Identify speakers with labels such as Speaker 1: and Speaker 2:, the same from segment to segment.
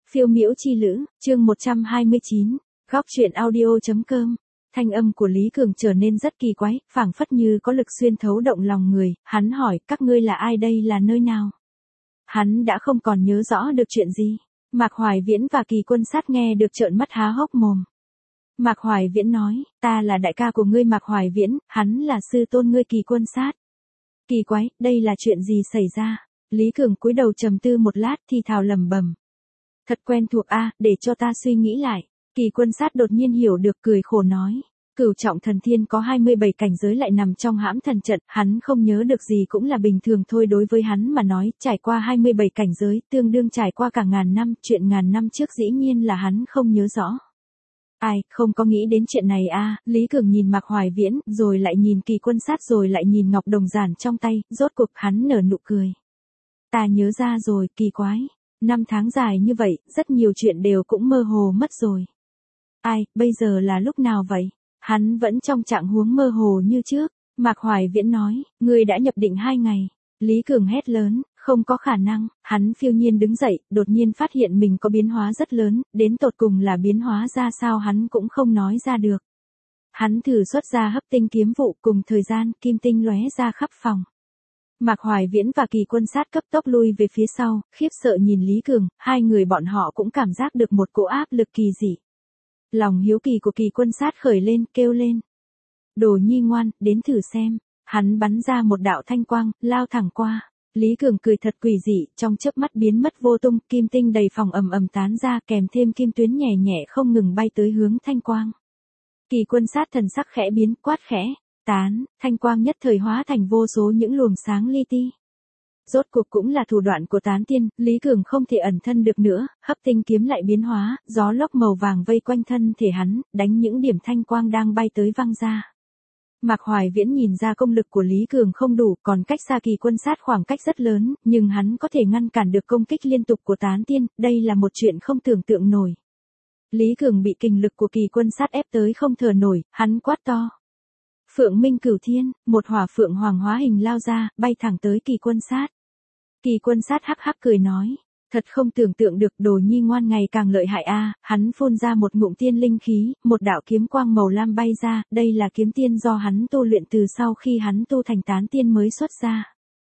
Speaker 1: Phiêu miễu chi lữ, chương 129, góc truyện audio.com. Thanh âm của Lý Cường trở nên rất kỳ quái, phảng phất như có lực xuyên thấu động lòng người, hắn hỏi các ngươi là ai, đây là nơi nào? Hắn đã không còn nhớ rõ được chuyện gì. Mạc Hoài Viễn và Kỳ Quân Sát nghe được trợn mắt há hốc mồm. Mạc Hoài Viễn nói, ta là đại ca của ngươi Mạc Hoài Viễn, hắn là sư tôn ngươi Kỳ Quân Sát. Kỳ quái, đây là chuyện gì xảy ra? Lý Cường cúi đầu trầm tư một lát thì thào lẩm bẩm. Thật quen thuộc a, để cho ta suy nghĩ lại. Kỳ Quân Sát đột nhiên hiểu được, cười khổ nói. Cửu trọng thần thiên có 27 cảnh giới lại nằm trong hãm thần trận, hắn không nhớ được gì cũng là bình thường thôi. Đối với hắn mà nói, trải qua 27 cảnh giới, tương đương trải qua cả ngàn năm, chuyện ngàn năm trước dĩ nhiên là hắn không nhớ rõ. Ai, không có nghĩ đến chuyện này a. Lý Cường nhìn Mạc Hoài Viễn, rồi lại nhìn Kỳ Quân Sát, rồi lại nhìn Ngọc Đồng Giản trong tay, rốt cuộc hắn nở nụ cười. Ta nhớ ra rồi, kỳ quái. Năm tháng dài như vậy, rất nhiều chuyện đều cũng mơ hồ mất rồi. Ai, bây giờ là lúc nào vậy? Hắn vẫn trong trạng huống mơ hồ như trước. Mạc Hoài Viễn nói, ngươi đã nhập định 2 ngày. Lý Cường hét lớn, không có khả năng. Hắn phiêu nhiên đứng dậy, đột nhiên phát hiện mình có biến hóa rất lớn, đến tột cùng là biến hóa ra sao hắn cũng không nói ra được. Hắn thử xuất ra hấp tinh kiếm vụ, cùng thời gian, kim tinh lóe ra khắp phòng. Mạc Hoài Viễn và Kỳ Quân Sát cấp tốc lui về phía sau, khiếp sợ nhìn Lý Cường, hai người bọn họ cũng cảm giác được một cỗ áp lực kỳ dị. Lòng hiếu kỳ của Kỳ Quân Sát khởi lên, kêu lên. Đồ nhi ngoan, đến thử xem. Hắn bắn ra một đạo thanh quang, lao thẳng qua. Lý Cường cười thật quỷ dị, trong chớp mắt biến mất vô tung, kim tinh đầy phòng ầm ầm tán ra, kèm thêm kim tuyến nhẹ nhẹ không ngừng bay tới hướng thanh quang. Kỳ Quân Sát thần sắc khẽ biến, quát khẽ. Tán, thanh quang nhất thời hóa thành vô số những luồng sáng li ti. Rốt cuộc cũng là thủ đoạn của tán tiên, Lý Cường không thể ẩn thân được nữa, hấp tinh kiếm lại biến hóa, gió lốc màu vàng vây quanh thân thể hắn, đánh những điểm thanh quang đang bay tới văng ra. Mạc Hoài Viễn nhìn ra công lực của Lý Cường không đủ, còn cách xa Kỳ Quân Sát khoảng cách rất lớn, nhưng hắn có thể ngăn cản được công kích liên tục của tán tiên, đây là một chuyện không tưởng tượng nổi. Lý Cường bị kình lực của Kỳ Quân Sát ép tới không thở nổi, hắn quát to. Phượng Minh Cửu Thiên, một hỏa phượng hoàng hóa hình lao ra, bay thẳng tới Kỳ Quân Sát. Kỳ Quân Sát hắc hắc cười nói, thật không tưởng tượng được, đồ nhi ngoan ngày càng lợi hại a. Hắn phun ra một ngụm tiên linh khí, một đạo kiếm quang màu lam bay ra, đây là kiếm tiên do hắn tu luyện từ sau khi hắn tu thành tán tiên mới xuất ra.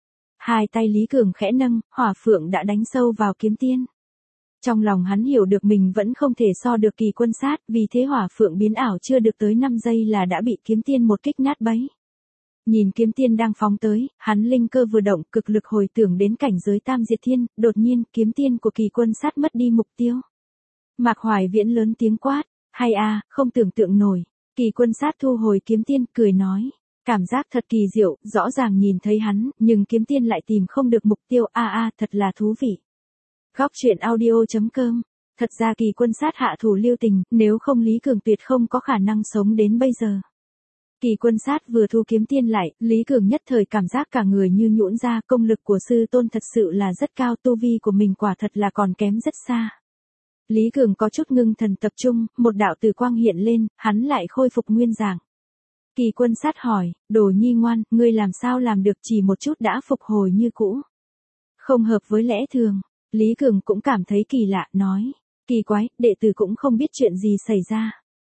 Speaker 1: Hai tay Lý Cường khẽ nâng, hỏa phượng đã đánh sâu vào kiếm tiên. Trong lòng hắn hiểu được mình vẫn không thể so được Kỳ Quân Sát, vì thế hỏa phượng biến ảo chưa được tới 5 giây là đã bị kiếm tiên một kích nát bấy. Nhìn kiếm tiên đang phóng tới, hắn linh cơ vừa động, cực lực hồi tưởng đến cảnh giới tam diệt thiên, đột nhiên kiếm tiên của Kỳ Quân Sát mất đi mục tiêu. Mạc Hoài Viễn lớn tiếng quát, hay a, không tưởng tượng nổi. Kỳ Quân Sát thu hồi kiếm tiên, cười nói, cảm giác thật kỳ diệu, rõ ràng nhìn thấy hắn, nhưng kiếm tiên lại tìm không được mục tiêu, thật là thú vị. Góc truyện audio.com. Thật ra Kỳ Quân Sát hạ thủ lưu tình, nếu không Lý Cường tuyệt không có khả năng sống đến bây giờ. Kỳ Quân Sát vừa thu kiếm tiên lại, Lý Cường nhất thời cảm giác cả người như nhũn ra, công lực của sư tôn thật sự là rất cao, tu vi của mình quả thật là còn kém rất xa. Lý Cường có chút ngưng thần tập trung, một đạo tử quang hiện lên, hắn lại khôi phục nguyên dạng. Kỳ Quân Sát hỏi, đồ nhi ngoan, ngươi làm sao làm được chỉ một chút đã phục hồi như cũ? Không hợp với lẽ thường. Lý Cường cũng cảm thấy kỳ lạ, nói, kỳ quái, đệ tử cũng không biết chuyện gì xảy ra.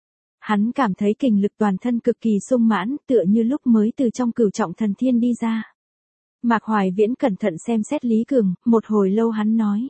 Speaker 1: Hắn cảm thấy kình lực toàn thân cực kỳ sung mãn, tựa như lúc mới từ trong cửu trọng thần thiên đi ra. Mạc Hoài Viễn cẩn thận xem xét Lý Cường, một hồi lâu hắn nói.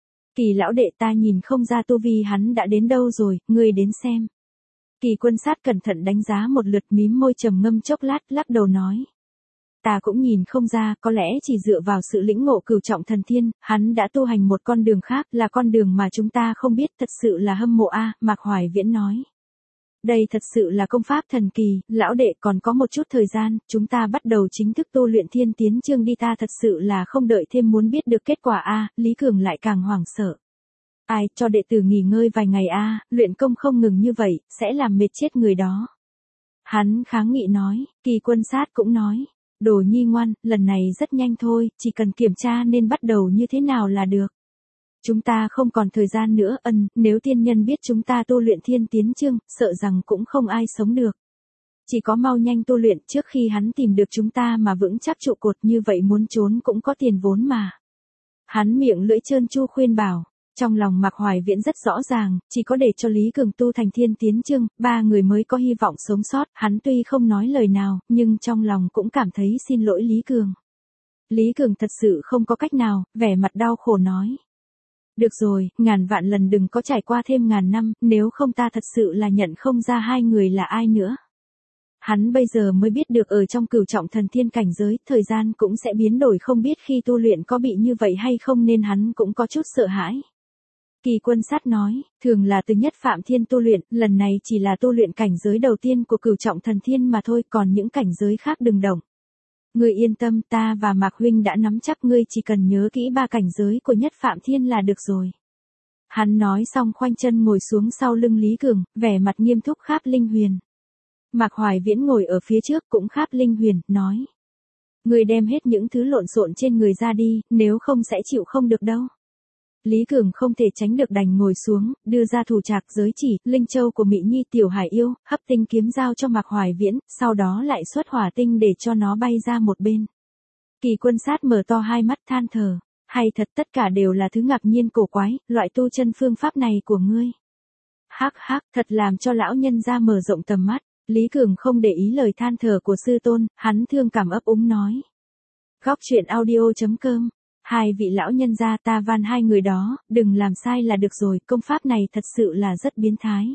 Speaker 1: Kỳ lão đệ, ta nhìn không ra tu vi hắn đã đến đâu rồi, ngươi đến xem. Kỳ Quân Sát cẩn thận đánh giá một lượt, mím môi trầm ngâm chốc lát, lắc đầu nói. Ta cũng nhìn không ra, có lẽ chỉ dựa vào sự lĩnh ngộ cửu trọng thần thiên, hắn đã tu hành một con đường khác, là con đường mà chúng ta không biết, thật sự là hâm mộ a. Mạc Hoài Viễn nói. Đây thật sự là công pháp thần kỳ, lão đệ, còn có một chút thời gian, chúng ta bắt đầu chính thức tu luyện thiên tiến chương đi, ta thật sự là không đợi thêm muốn biết được kết quả a. Lý Cường lại càng hoảng sợ. Ai, cho đệ tử nghỉ ngơi vài ngày a, luyện công không ngừng như vậy, sẽ làm mệt chết người đó. Hắn kháng nghị nói, Kỳ Quân Sát cũng nói. Đồ nhi ngoan, lần này rất nhanh thôi, chỉ cần kiểm tra nên bắt đầu như thế nào là được. Chúng ta không còn thời gian nữa, nếu tiên nhân biết chúng ta tu luyện thiên tiến chương, sợ rằng cũng không ai sống được. Chỉ có mau nhanh tu luyện trước khi hắn tìm được chúng ta mà vững chắc trụ cột, như vậy muốn trốn cũng có tiền vốn mà. Hắn miệng lưỡi trơn tru khuyên bảo, Trong lòng Mạc Hoài Viễn rất rõ ràng, chỉ có để cho Lý Cường tu thành thiên tiến chương, ba người mới có hy vọng sống sót, hắn tuy không nói lời nào, nhưng trong lòng cũng cảm thấy xin lỗi Lý Cường. Lý Cường thật sự không có cách nào, vẻ mặt đau khổ nói. Được rồi, ngàn vạn lần đừng có trải qua thêm ngàn năm, nếu không ta thật sự là nhận không ra hai người là ai nữa. Hắn bây giờ mới biết được ở trong cửu trọng thần thiên cảnh giới, thời gian cũng sẽ biến đổi, không biết khi tu luyện có bị như vậy hay không, nên hắn cũng có chút sợ hãi. Kỳ Quân Sát nói, thường là từ nhất phạm thiên tu luyện, lần này chỉ là tu luyện cảnh giới đầu tiên của cửu trọng thần thiên mà thôi, còn những cảnh giới khác đừng động. Ngươi yên tâm, ta và Mạc huynh đã nắm chắc, ngươi chỉ cần nhớ kỹ ba cảnh giới của nhất phạm thiên là được rồi. Hắn nói xong khoanh chân ngồi xuống sau lưng Lý Cường, vẻ mặt nghiêm túc kháp linh huyền. Mạc Hoài Viễn ngồi ở phía trước cũng kháp linh huyền, nói. Ngươi đem hết những thứ lộn xộn trên người ra đi, nếu không sẽ chịu không được đâu. Lý Cường không thể tránh được đành ngồi xuống, đưa ra thủ trạc giới chỉ, linh châu của Mỹ Nhi Tiểu Hải Yêu, hấp tinh kiếm giao cho Mạc Hoài Viễn, sau đó lại xuất hỏa tinh để cho nó bay ra một bên. Kỳ Quân Sát mở to hai mắt than thở, hay thật, tất cả đều là thứ ngạc nhiên cổ quái, loại tu chân phương pháp này của ngươi. Hắc hắc, thật làm cho lão nhân ra mở rộng tầm mắt. Lý Cường không để ý lời than thở của sư tôn, hắn thương cảm ấp úng nói. Góc truyện audio.com. Hai vị lão nhân gia, ta van hai người đó, đừng làm sai là được rồi, công pháp này thật sự là rất biến thái.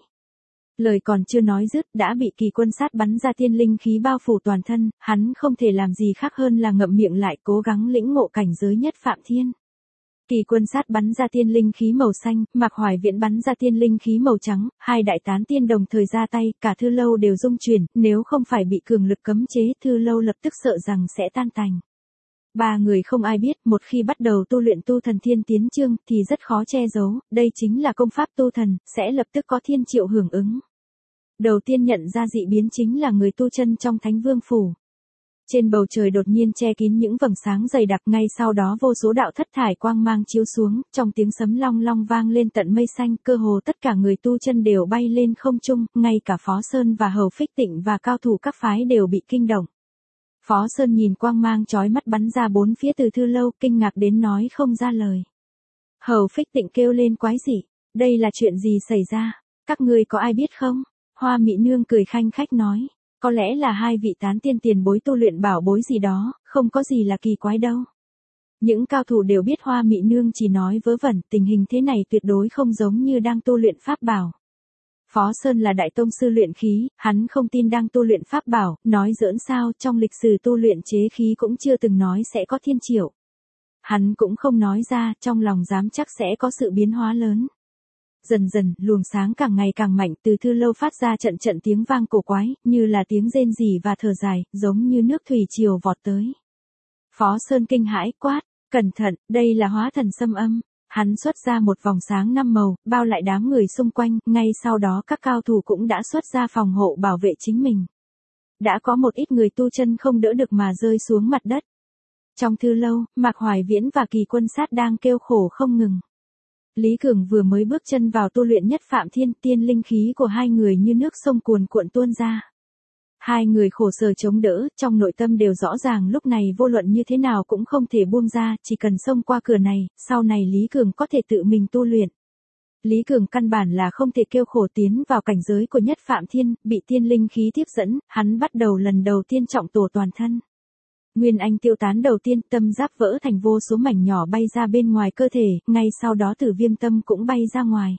Speaker 1: Lời còn chưa nói dứt đã bị Kỳ Quân Sát bắn ra tiên linh khí bao phủ toàn thân, hắn không thể làm gì khác hơn là ngậm miệng lại cố gắng lĩnh ngộ cảnh giới nhất phạm thiên. Kỳ Quân Sát bắn ra tiên linh khí màu xanh, Mạc Hoài Viễn bắn ra tiên linh khí màu trắng, hai đại tán tiên đồng thời ra tay, cả Thư Lâu đều rung chuyển, nếu không phải bị cường lực cấm chế, Thư Lâu lập tức sợ rằng sẽ tan tành. Ba người không ai biết, một khi bắt đầu tu luyện tu thần thiên tiến chương thì rất khó che giấu, đây chính là công pháp tu thần, sẽ lập tức có thiên triệu hưởng ứng. Đầu tiên nhận ra dị biến chính là người tu chân trong Thánh Vương Phủ. Trên bầu trời đột nhiên che kín những vầng sáng dày đặc, ngay sau đó vô số đạo thất thải quang mang chiếu xuống, trong tiếng sấm long long vang lên tận mây xanh, cơ hồ tất cả người tu chân đều bay lên không trung, ngay cả Phó Sơn và Hầu Phích Tịnh và cao thủ các phái đều bị kinh động. Phó Sơn nhìn quang mang chói mắt bắn ra bốn phía từ Thư Lâu, kinh ngạc đến nói không ra lời. Hầu Phích Tịnh kêu lên quái dị, đây là chuyện gì xảy ra, các ngươi có ai biết không? Hoa Mị Nương cười khanh khách nói, có lẽ là hai vị tán tiên tiền bối tu luyện bảo bối gì đó, không có gì là kỳ quái đâu. Những cao thủ đều biết Hoa Mị Nương chỉ nói vớ vẩn, tình hình thế này tuyệt đối không giống như đang tu luyện pháp bảo. Phó Sơn là đại tông sư luyện khí, hắn không tin đang tu luyện pháp bảo, nói giỡn sao, trong lịch sử tu luyện chế khí cũng chưa từng nói sẽ có thiên triệu. Hắn cũng không nói ra, trong lòng dám chắc sẽ có sự biến hóa lớn. Dần dần, luồng sáng càng ngày càng mạnh, từ Thư Lâu phát ra trận trận tiếng vang cổ quái, như là tiếng rên rỉ và thở dài, giống như nước thủy triều vọt tới. Phó Sơn kinh hãi quát, cẩn thận, đây là hóa thần xâm âm. Hắn xuất ra một vòng sáng năm màu, bao lại đám người xung quanh, ngay sau đó các cao thủ cũng đã xuất ra phòng hộ bảo vệ chính mình. Đã có một ít người tu chân không đỡ được mà rơi xuống mặt đất. Trong Thư Lâu, Mạc Hoài Viễn và Kỳ Quân Sát đang kêu khổ không ngừng. Lý Cường vừa mới bước chân vào tu luyện nhất phạm thiên, tiên linh khí của hai người như nước sông cuồn cuộn tuôn ra. Hai người khổ sở chống đỡ, trong nội tâm đều rõ ràng lúc này vô luận như thế nào cũng không thể buông ra, chỉ cần xông qua cửa này, sau này Lý Cường có thể tự mình tu luyện. Lý Cường căn bản là không thể kêu khổ tiến vào cảnh giới của nhất phạm thiên, bị tiên linh khí tiếp dẫn, hắn bắt đầu lần đầu tiên trọng tổ toàn thân. Nguyên anh tiêu tán đầu tiên, tâm giáp vỡ thành vô số mảnh nhỏ bay ra bên ngoài cơ thể, ngay sau đó Tử Viêm tâm cũng bay ra ngoài.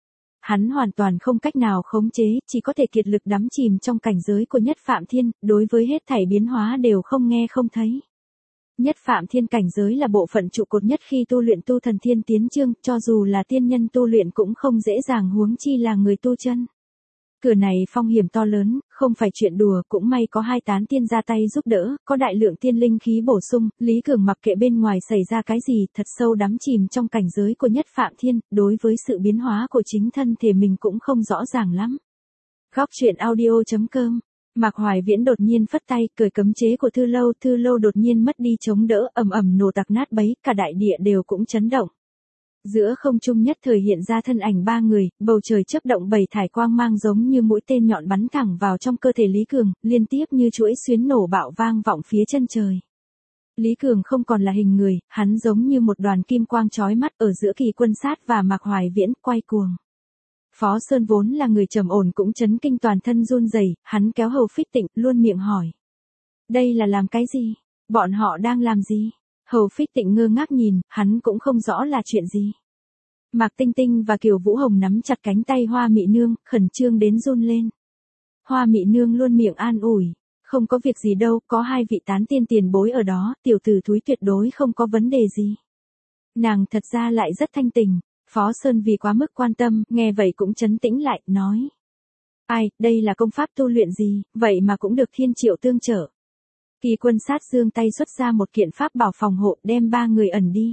Speaker 1: Hắn hoàn toàn không cách nào khống chế, chỉ có thể kiệt lực đắm chìm trong cảnh giới của nhất phạm thiên, đối với hết thảy biến hóa đều không nghe không thấy. Nhất phạm thiên cảnh giới là bộ phận trụ cột nhất khi tu luyện tu thần thiên tiến chương, cho dù là tiên nhân tu luyện cũng không dễ dàng, huống chi là người tu chân. Cửa này phong hiểm to lớn, không phải chuyện đùa, cũng may có hai tán tiên ra tay giúp đỡ, có đại lượng tiên linh khí bổ sung, Lý Cường mặc kệ bên ngoài xảy ra cái gì, thật sâu đắm chìm trong cảnh giới của nhất phạm thiên, đối với sự biến hóa của chính thân thể mình cũng không rõ ràng lắm. Góc truyện audio.com. Mạc Hoài Viễn đột nhiên phất tay, cởi cấm chế của Thư Lâu đột nhiên mất đi chống đỡ, ầm ầm nổ tạc nát bấy, cả đại địa đều cũng chấn động. Giữa không trung nhất thời hiện ra thân ảnh ba người, bầu trời chớp động bảy thải quang mang giống như mũi tên nhọn bắn thẳng vào trong cơ thể Lý Cường, liên tiếp như chuỗi xuyến nổ bạo vang vọng phía chân trời. Lý Cường không còn là hình người, hắn giống như một đoàn kim quang chói mắt ở giữa Kỳ Quân Sát và Mạc Hoài Viễn, quay cuồng. Phó Sơn vốn là người trầm ổn cũng chấn kinh toàn thân run rẩy, hắn kéo Hầu Phích Tịnh, luôn miệng hỏi. Đây là làm cái gì? Bọn họ đang làm gì? Hầu Phích Tịnh ngơ ngác nhìn, hắn cũng không rõ là chuyện gì. Mạc Tinh Tinh và Kiều Vũ Hồng nắm chặt cánh tay Hoa Mị Nương, khẩn trương đến run lên. Hoa Mị Nương luôn miệng an ủi. Không có việc gì đâu, có hai vị tán tiên tiền bối ở đó, tiểu tử thúi tuyệt đối không có vấn đề gì. Nàng thật ra lại rất thanh tình. Phó Sơn vì quá mức quan tâm, nghe vậy cũng trấn tĩnh lại, nói. Ai, đây là công pháp tu luyện gì, vậy mà cũng được Thiên Triệu tương trợ. Kỳ Quân Sát giương tay xuất ra một kiện pháp bảo phòng hộ, đem ba người ẩn đi.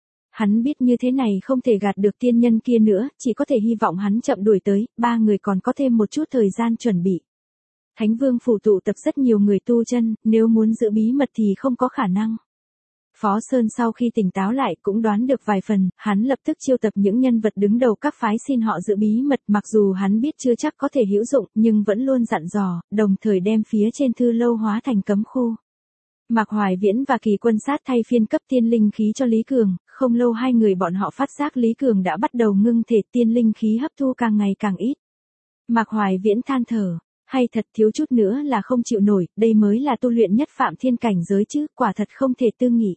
Speaker 1: Hắn biết như thế này không thể gạt được tiên nhân kia nữa, chỉ có thể hy vọng hắn chậm đuổi tới, ba người còn có thêm một chút thời gian chuẩn bị. Thánh Vương phủ tụ tập rất nhiều người tu chân, nếu muốn giữ bí mật thì không có khả năng. Phó Sơn sau khi tỉnh táo lại cũng đoán được vài phần, hắn lập tức chiêu tập những nhân vật đứng đầu các phái xin họ giữ bí mật, mặc dù hắn biết chưa chắc có thể hữu dụng, nhưng vẫn luôn dặn dò, đồng thời đem phía trên thư lâu hóa thành cấm khu. Mạc Hoài Viễn và Kỳ Quân Sát thay phiên cấp tiên linh khí cho Lý Cường, không lâu hai người bọn họ phát giác Lý Cường đã bắt đầu ngưng thể, tiên linh khí hấp thu càng ngày càng ít. Mạc Hoài Viễn than thở. Hay thật thiếu chút nữa là không chịu nổi, đây mới là tu luyện nhất phạm thiên cảnh giới chứ, quả thật không thể tư nghị.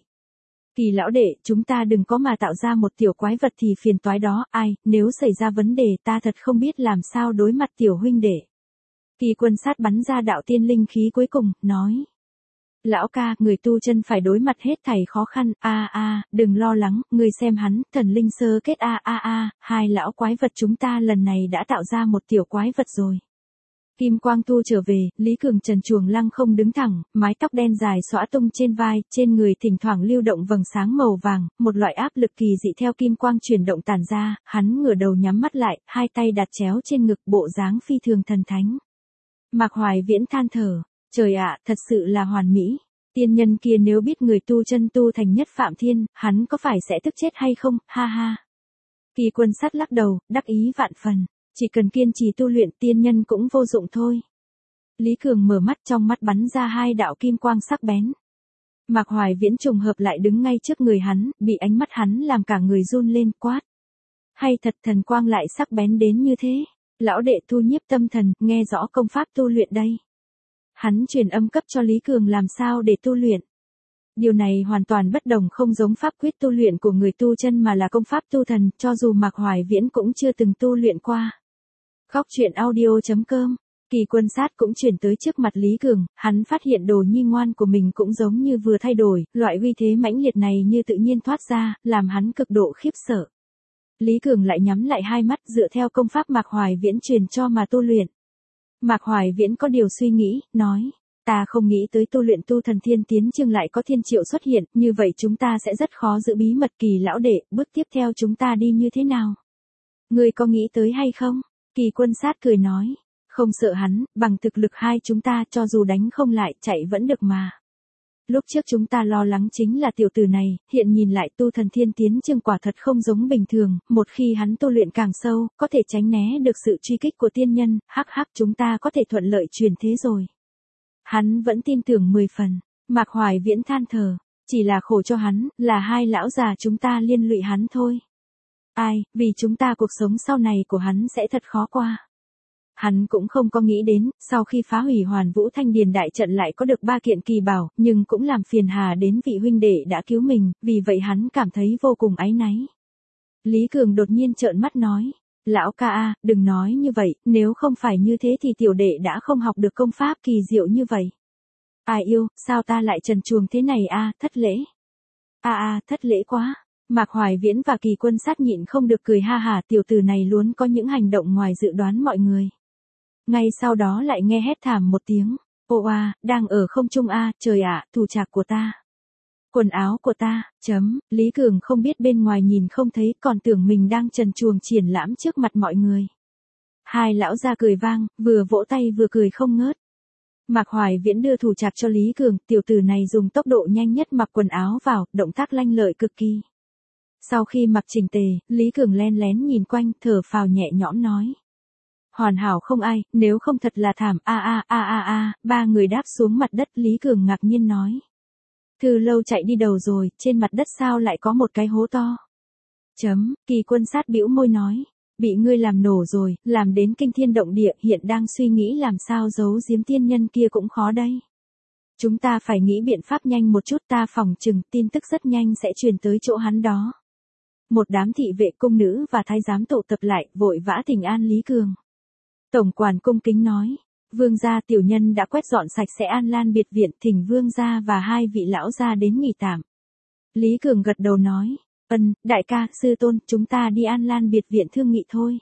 Speaker 1: Kỳ lão đệ, chúng ta đừng có mà tạo ra một tiểu quái vật thì phiền toái đó, ai, nếu xảy ra vấn đề ta thật không biết làm sao đối mặt tiểu huynh đệ. Kỳ Quân Sát bắn ra đạo tiên linh khí cuối cùng, nói. Lão ca, người tu chân phải đối mặt hết thảy khó khăn, đừng lo lắng, người xem hắn, thần linh sơ kết hai lão quái vật chúng ta lần này đã tạo ra một tiểu quái vật rồi. Kim quang tu trở về, Lý Cường trần truồng lăng không đứng thẳng, mái tóc đen dài xõa tung trên vai, trên người thỉnh thoảng lưu động vầng sáng màu vàng, một loại áp lực kỳ dị theo kim quang chuyển động tản ra, hắn ngửa đầu nhắm mắt lại, hai tay đặt chéo trên ngực, bộ dáng phi thường thần thánh. Mạc Hoài Viễn than thở, trời ạ, thật sự là hoàn mỹ. Tiên nhân kia nếu biết người tu chân tu thành nhất phạm thiên, hắn có phải sẽ tức chết hay không, ha ha. Kỳ Quân Sát lắc đầu, đắc ý vạn phần. Chỉ cần kiên trì tu luyện tiên nhân cũng vô dụng thôi. Lý Cường mở mắt, trong mắt bắn ra hai đạo kim quang sắc bén. Mạc Hoài Viễn trùng hợp lại đứng ngay trước người hắn, bị ánh mắt hắn làm cả người run lên, quát. Hay thật, thần quang lại sắc bén đến như thế. Lão đệ thu nhiếp tâm thần, nghe rõ công pháp tu luyện đây. Hắn truyền âm cấp cho Lý Cường làm sao để tu luyện. Điều này hoàn toàn bất đồng, không giống pháp quyết tu luyện của người tu chân mà là công pháp tu thần, cho dù Mạc Hoài Viễn cũng chưa từng tu luyện qua. Góc truyện audio.com, Kỳ Quân Sát cũng chuyển tới trước mặt Lý Cường, hắn phát hiện đồ nhi ngoan của mình cũng giống như vừa thay đổi, loại uy thế mãnh liệt này như tự nhiên thoát ra, làm hắn cực độ khiếp sợ. Lý Cường lại nhắm lại hai mắt dựa theo công pháp Mạc Hoài Viễn truyền cho mà tu luyện. Mạc Hoài Viễn có điều suy nghĩ, nói, ta không nghĩ tới tu luyện tu thần thiên tiến chương lại có Thiên Triệu xuất hiện, như vậy chúng ta sẽ rất khó giữ bí mật. Kỳ lão đệ, bước tiếp theo chúng ta đi như thế nào? Ngươi có nghĩ tới hay không? Kỳ Quân Sát cười nói, không sợ hắn, bằng thực lực hai chúng ta cho dù đánh không lại chạy vẫn được mà. Lúc trước chúng ta lo lắng chính là tiểu tử này, hiện nhìn lại tu thần thiên tiến chương quả thật không giống bình thường, một khi hắn tu luyện càng sâu, có thể tránh né được sự truy kích của tiên nhân, chúng ta có thể thuận lợi truyền thế rồi. Hắn vẫn tin tưởng 10 phần, Mạc Hoài Viễn than thở, chỉ là khổ cho hắn, là hai lão già chúng ta liên lụy hắn thôi. Ai, vì chúng ta cuộc sống sau này của hắn sẽ thật khó qua. Hắn cũng không có nghĩ đến, sau khi phá hủy Hoàn Vũ Thanh Điền đại trận lại có được 3 kiện kỳ bảo, nhưng cũng làm phiền hà đến vị huynh đệ đã cứu mình, vì vậy hắn cảm thấy vô cùng áy náy. Lý Cường đột nhiên trợn mắt nói, lão ca đừng nói như vậy, nếu không phải như thế thì tiểu đệ đã không học được công pháp kỳ diệu như vậy. Ai yêu, sao ta lại trần truồng thế này thất lễ. Thất lễ quá. Mạc Hoài Viễn và Kỳ Quân Sát nhịn không được cười ha hả, tiểu tử này luôn có những hành động ngoài dự đoán mọi người. Ngay sau đó lại nghe hét thảm một tiếng, đang ở không trung trời ạ, thủ trạc của ta. Quần áo của ta, Lý Cường không biết bên ngoài nhìn không thấy, còn tưởng mình đang trần truồng triển lãm trước mặt mọi người. Hai lão già cười vang, vừa vỗ tay vừa cười không ngớt. Mạc Hoài Viễn đưa thủ trạc cho Lý Cường, tiểu tử này dùng tốc độ nhanh nhất mặc quần áo vào, động tác lanh lợi cực kỳ. Sau khi mặc chỉnh tề, Lý Cường len lén nhìn quanh, thở phào nhẹ nhõm nói. Hoàn hảo không ai, nếu không thật là thảm. Ba người đáp xuống mặt đất, Lý Cường ngạc nhiên nói. Thư Lâu chạy đi đầu rồi, trên mặt đất sao lại có một cái hố to. Kỳ Quân Sát bĩu môi nói, bị ngươi làm nổ rồi, làm đến kinh thiên động địa, hiện đang suy nghĩ làm sao giấu giếm tiên nhân kia cũng khó đây. Chúng ta phải nghĩ biện pháp nhanh một chút, ta phỏng chừng tin tức rất nhanh sẽ truyền tới chỗ hắn đó. Một đám thị vệ cung nữ và thái giám tụ tập lại, vội vã thỉnh an Lý Cường. Tổng quản cung kính nói, vương gia tiểu nhân đã quét dọn sạch sẽ An Lan biệt viện, thỉnh vương gia và hai vị lão gia đến nghỉ tạm. Lý Cường gật đầu nói, đại ca, sư tôn, chúng ta đi An Lan biệt viện thương nghị thôi.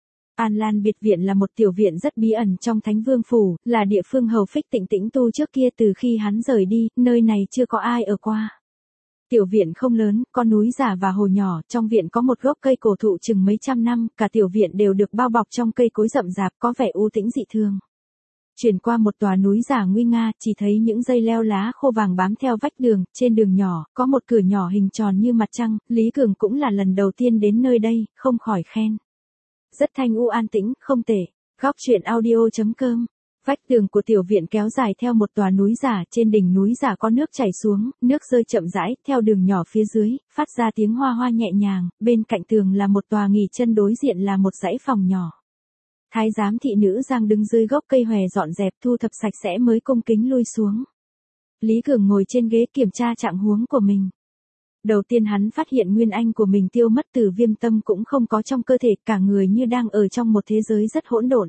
Speaker 1: An Lan biệt viện là một tiểu viện rất bí ẩn trong Thánh Vương phủ, là địa phương hầu Phích Tịnh Tĩnh tu trước kia, từ khi hắn rời đi, nơi này chưa có ai ở qua. Tiểu viện không lớn, có núi giả và hồ nhỏ, trong viện có một gốc cây cổ thụ chừng mấy trăm năm, cả tiểu viện đều được bao bọc trong cây cối rậm rạp, có vẻ u tĩnh dị thường. Chuyển qua một tòa núi giả nguy nga, chỉ thấy những dây leo lá khô vàng bám theo vách đường, trên đường nhỏ, có một cửa nhỏ hình tròn như mặt trăng, Lý Cường cũng là lần đầu tiên đến nơi đây, không khỏi khen. Rất thanh u an tĩnh, không tệ. Góc truyện audio.com. Vách tường của tiểu viện kéo dài theo một tòa núi giả, trên đỉnh núi giả có nước chảy xuống, nước rơi chậm rãi, theo đường nhỏ phía dưới, phát ra tiếng hoa hoa nhẹ nhàng, bên cạnh tường là một tòa nghỉ chân, đối diện là một dãy phòng nhỏ. Thái giám thị nữ Giang đứng dưới gốc cây hòe dọn dẹp thu thập sạch sẽ mới cung kính lui xuống. Lý Cường ngồi trên ghế kiểm tra trạng huống của mình. Đầu tiên hắn phát hiện nguyên anh của mình tiêu mất, Tử Viêm Tâm cũng không có trong cơ thể, cả người như đang ở trong một thế giới rất hỗn độn.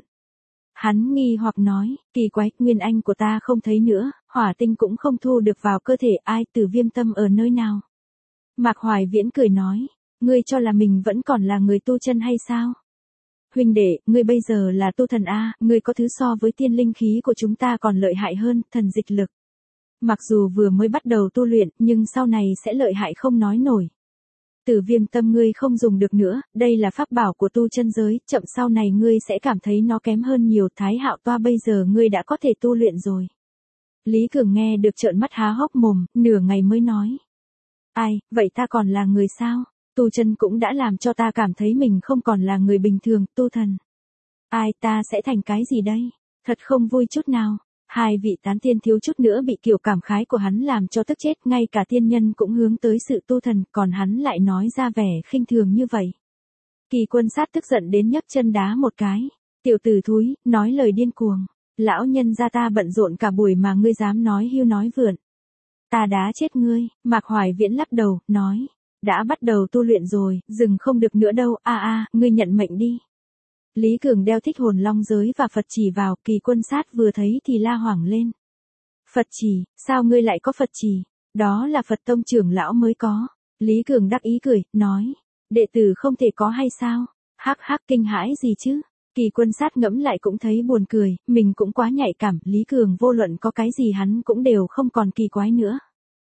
Speaker 1: Hắn nghi hoặc nói, kỳ quái, nguyên anh của ta không thấy nữa, hỏa tinh cũng không thu được vào cơ thể, ai, Tử Viêm Tâm ở nơi nào? Mạc Hoài Viễn cười nói, ngươi cho là mình vẫn còn là người tu chân hay sao? Huynh đệ, ngươi bây giờ là tu thần A, ngươi có thứ so với tiên linh khí của chúng ta còn lợi hại hơn, thần dịch lực. Mặc dù vừa mới bắt đầu tu luyện, nhưng sau này sẽ lợi hại không nói nổi. Tử Viêm Tâm ngươi không dùng được nữa, đây là pháp bảo của tu chân giới, chậm sau này ngươi sẽ cảm thấy nó kém hơn nhiều. Thái Hạo Toa bây giờ ngươi đã có thể tu luyện rồi. Lý Cường nghe được trợn mắt há hốc mồm, nửa ngày mới nói. Ai, vậy ta còn là người sao? Tu chân cũng đã làm cho ta cảm thấy mình không còn là người bình thường, tu thần. Ai, ta sẽ thành cái gì đây? Thật không vui chút nào. Hai vị tán tiên thiếu chút nữa bị kiểu cảm khái của hắn làm cho tức chết, ngay cả tiên nhân cũng hướng tới sự tu thần, còn hắn lại nói ra vẻ khinh thường như vậy. Kỳ Quân Sát tức giận đến nhấc chân đá một cái. Tiểu tử thúi, nói lời điên cuồng. Lão nhân gia ta bận rộn cả buổi mà ngươi dám nói hưu nói vượn. Ta đá chết ngươi. Mạc Hoài Viễn lắc đầu, nói. Đã bắt đầu tu luyện rồi, dừng không được nữa đâu, ngươi nhận mệnh đi. Lý Cường đeo Thích Hồn Long giới và Phật chỉ vào, Kỳ Quân Sát vừa thấy thì la hoảng lên. Phật chỉ, sao ngươi lại có Phật chỉ? Đó là Phật tông trưởng lão mới có. Lý Cường đắc ý cười, nói, đệ tử không thể có hay sao? Hắc hắc, kinh hãi gì chứ? Kỳ Quân Sát ngẫm lại cũng thấy buồn cười, mình cũng quá nhạy cảm, Lý Cường vô luận có cái gì hắn cũng đều không còn kỳ quái nữa.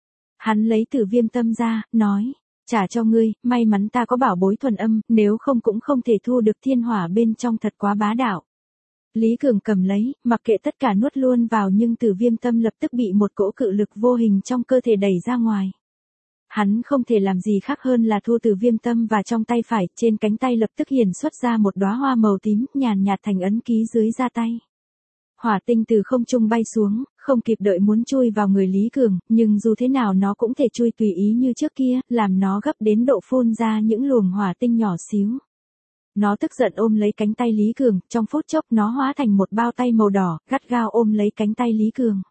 Speaker 1: Hắn lấy Tử Viêm Tâm ra, nói. Trả cho ngươi, may mắn ta có bảo bối thuần âm, nếu không cũng không thể thu được thiên hỏa bên trong, thật quá bá đạo. Lý Cường cầm lấy, mặc kệ tất cả nuốt luôn vào, nhưng Tử Viêm Tâm lập tức bị một cỗ cự lực vô hình trong cơ thể đẩy ra ngoài. Hắn không thể làm gì khác hơn là thu Tử Viêm Tâm và trong tay phải, trên cánh tay lập tức hiển xuất ra một đóa hoa màu tím, nhàn nhạt thành ấn ký dưới da tay. Hỏa tinh từ không trung bay xuống, không kịp đợi muốn chui vào người Lý Cường, nhưng dù thế nào nó cũng thể chui tùy ý như trước kia, làm nó gấp đến độ phun ra những luồng hỏa tinh nhỏ xíu. Nó tức giận ôm lấy cánh tay Lý Cường, trong phút chốc nó hóa thành một bao tay màu đỏ, gắt gao ôm lấy cánh tay Lý Cường.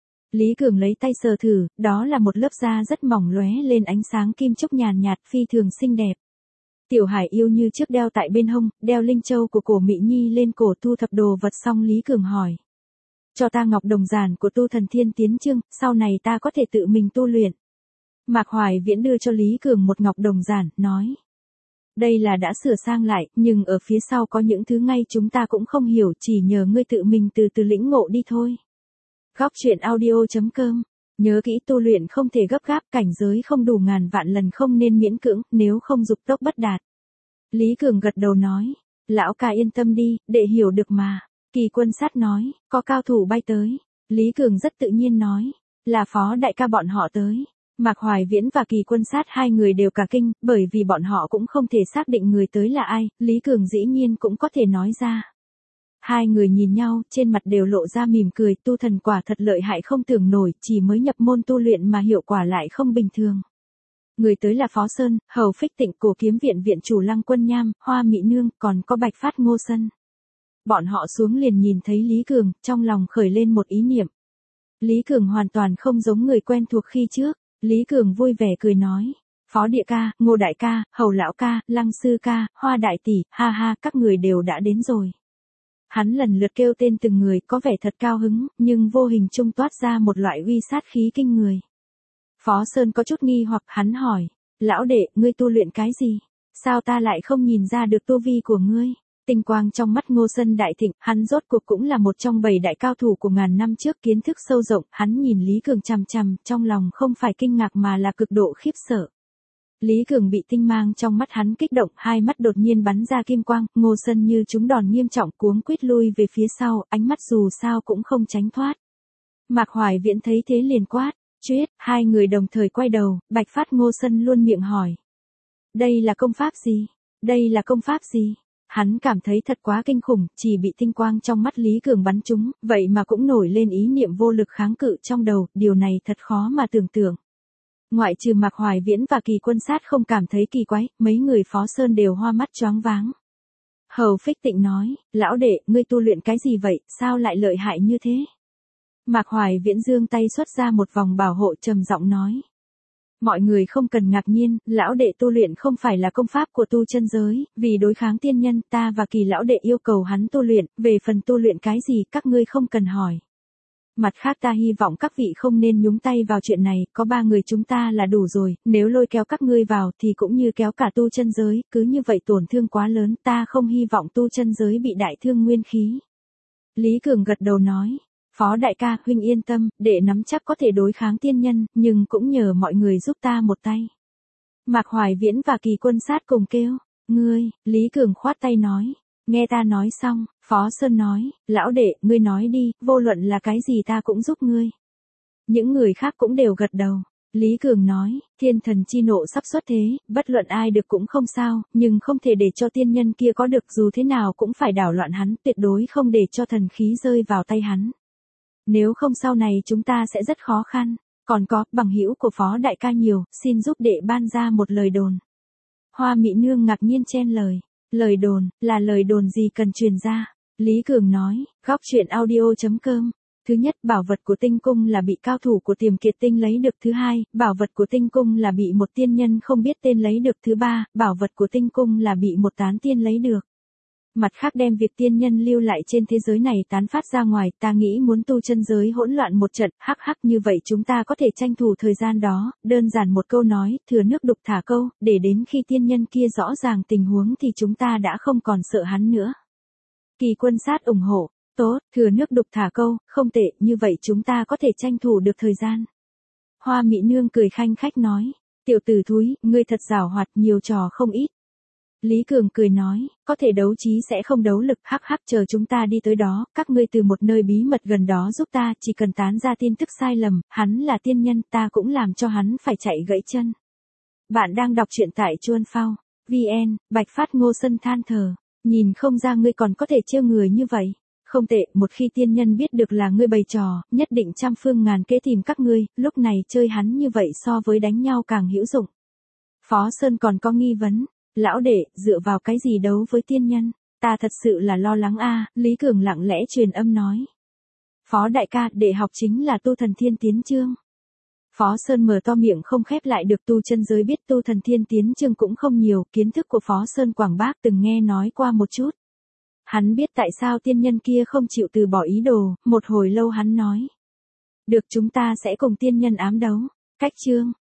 Speaker 1: Lý Cường lấy tay sờ thử, đó là một lớp da rất mỏng lóe lên ánh sáng kim chúc nhàn nhạt, phi thường xinh đẹp. Tiểu Hải Yêu như trước đeo tại bên hông, đeo linh châu của cổ Mị Nhi lên cổ. Thu thập đồ vật xong Lý Cường hỏi. Cho ta ngọc đồng giản của tu thần thiên tiến chương, sau này ta có thể tự mình tu luyện. Mạc Hoài Viễn đưa cho Lý Cường một ngọc đồng giản, nói. Đây là đã sửa sang lại, nhưng ở phía sau có những thứ ngay chúng ta cũng không hiểu, chỉ nhờ ngươi tự mình từ từ lĩnh ngộ đi thôi. Góc truyện audio.com. Nhớ kỹ, tu luyện không thể gấp gáp, cảnh giới không đủ ngàn vạn lần không nên miễn cưỡng, nếu không dục tốc bất đạt. Lý Cường gật đầu nói. Lão ca yên tâm đi, đệ hiểu được mà. Kỳ Quân Sát nói, có cao thủ bay tới. Lý Cường rất tự nhiên nói, là Phó đại ca bọn họ tới. Mạc Hoài Viễn và Kỳ Quân Sát hai người đều cả kinh, bởi vì bọn họ cũng không thể xác định người tới là ai, Lý Cường dĩ nhiên cũng có thể nói ra. Hai người nhìn nhau, trên mặt đều lộ ra mỉm cười, tu thần quả thật lợi hại không tưởng nổi, chỉ mới nhập môn tu luyện mà hiệu quả lại không bình thường. Người tới là Phó Sơn, Hầu Phích Tịnh, Cổ Kiếm Viện viện chủ Lăng Quân Nham, Hoa Mị Nương, còn có Bạch Phát Ngô Sân. Bọn họ xuống liền nhìn thấy Lý Cường, trong lòng khởi lên một ý niệm. Lý Cường hoàn toàn không giống người quen thuộc khi trước, Lý Cường vui vẻ cười nói. Phó địa ca, Ngô đại ca, Hầu lão ca, Lăng sư ca, Hoa đại tỷ, ha ha, các người đều đã đến rồi. Hắn lần lượt kêu tên từng người, có vẻ thật cao hứng, nhưng vô hình trung toát ra một loại uy sát khí kinh người. Phó Sơn có chút nghi hoặc, hắn hỏi, lão đệ, ngươi tu luyện cái gì? Sao ta lại không nhìn ra được tu vi của ngươi? Tinh quang trong mắt Ngô Sân đại thịnh, hắn rốt cuộc cũng là một trong 7 đại cao thủ của ngàn năm trước, kiến thức sâu rộng, hắn nhìn Lý Cường chằm chằm, trong lòng không phải kinh ngạc mà là cực độ khiếp sợ. Lý Cường bị tinh mang trong mắt hắn kích động, hai mắt đột nhiên bắn ra kim quang, Ngô Sân như trúng đòn nghiêm trọng cuống quýt lui về phía sau, ánh mắt dù sao cũng không tránh thoát. Mạc Hoài Viễn thấy thế liền quát, "Chuyết!" Hai người đồng thời quay đầu, Bạch Phát Ngô Sân luôn miệng hỏi. Đây là công pháp gì? Đây là công pháp gì? Hắn cảm thấy thật quá kinh khủng, chỉ bị tinh quang trong mắt Lý Cường bắn trúng, vậy mà cũng nổi lên ý niệm vô lực kháng cự trong đầu, điều này thật khó mà tưởng tượng. Ngoại trừ Mạc Hoài Viễn và Kỳ Quân Sát không cảm thấy kỳ quái, mấy người Phó Sơn đều hoa mắt choáng váng. Hầu Phích Tịnh nói, lão đệ, ngươi tu luyện cái gì vậy, sao lại lợi hại như thế? Mạc Hoài Viễn giương tay xuất ra một vòng bảo hộ trầm giọng nói. Mọi người không cần ngạc nhiên, lão đệ tu luyện không phải là công pháp của tu chân giới, vì đối kháng tiên nhân, ta và Kỳ lão đệ yêu cầu hắn tu luyện, về phần tu luyện cái gì các ngươi không cần hỏi. Mặt khác ta hy vọng các vị không nên nhúng tay vào chuyện này, có 3 người chúng ta là đủ rồi, nếu lôi kéo các ngươi vào thì cũng như kéo cả tu chân giới, cứ như vậy tổn thương quá lớn, ta không hy vọng tu chân giới bị đại thương nguyên khí. Lý Cường gật đầu nói, Phó đại ca, huynh yên tâm, đệ nắm chắc có thể đối kháng tiên nhân, nhưng cũng nhờ mọi người giúp ta một tay. Mạc Hoài Viễn và Kỳ Quân Sát cùng kêu, ngươi, Lý Cường khoát tay nói. Nghe ta nói xong, Phó Sơn nói, lão đệ, ngươi nói đi, vô luận là cái gì ta cũng giúp ngươi. Những người khác cũng đều gật đầu. Lý Cường nói, thiên thần chi nộ sắp xuất thế, bất luận ai được cũng không sao, nhưng không thể để cho tiên nhân kia có được, dù thế nào cũng phải đảo loạn hắn, tuyệt đối không để cho thần khí rơi vào tay hắn. Nếu không sau này chúng ta sẽ rất khó khăn. Còn có, bằng hữu của Phó đại ca nhiều, xin giúp đệ ban ra một lời đồn. Hoa Mị Nương ngạc nhiên chen lời. Lời đồn, là lời đồn gì cần truyền ra? Lý Cường nói, góc truyện audio.com. Thứ nhất, bảo vật của tinh cung là bị cao thủ của Tiềm Kiệt Tinh lấy được. Thứ hai, bảo vật của tinh cung là bị một tiên nhân không biết tên lấy được. Thứ ba, bảo vật của tinh cung là bị một tán tiên lấy được. Mặt khác đem việc tiên nhân lưu lại trên thế giới này tán phát ra ngoài, ta nghĩ muốn tu chân giới hỗn loạn một trận, hắc hắc, như vậy chúng ta có thể tranh thủ thời gian đó, đơn giản một câu nói, thừa nước đục thả câu, để đến khi tiên nhân kia rõ ràng tình huống thì chúng ta đã không còn sợ hắn nữa. Kỳ Quân Sát ủng hộ, tốt, thừa nước đục thả câu, không tệ, như vậy chúng ta có thể tranh thủ được thời gian. Hoa Mị Nương cười khanh khách nói, tiểu tử thúi, ngươi thật giảo hoạt, nhiều trò không ít. Lý Cường cười nói, có thể đấu trí sẽ không đấu lực, hắc hắc, chờ chúng ta đi tới đó, các ngươi từ một nơi bí mật gần đó giúp ta, chỉ cần tán ra tin tức sai lầm, hắn là tiên nhân, ta cũng làm cho hắn phải chạy gãy chân. Bạn đang đọc truyện tại Chuan Phao, VN, Bạch Phát Ngô Sân than thở, nhìn không ra ngươi còn có thể trêu người như vậy. Không tệ, một khi tiên nhân biết được là ngươi bày trò, nhất định trăm phương ngàn kế tìm các ngươi, lúc này chơi hắn như vậy so với đánh nhau càng hữu dụng. Phó Sơn còn có nghi vấn. Lão đệ, dựa vào cái gì đấu với tiên nhân? Ta thật sự là lo lắng a. Lý Cường lặng lẽ truyền âm nói. Phó đại ca, đệ học chính là tu thần thiên tiến chương. Phó Sơn mở to miệng không khép lại được, tu chân giới biết tu thần thiên tiến chương cũng không nhiều, kiến thức của Phó Sơn quảng bác từng nghe nói qua một chút. Hắn biết tại sao tiên nhân kia không chịu từ bỏ ý đồ, một hồi lâu hắn nói. Được, chúng ta sẽ cùng tiên nhân ám đấu. Cách chương.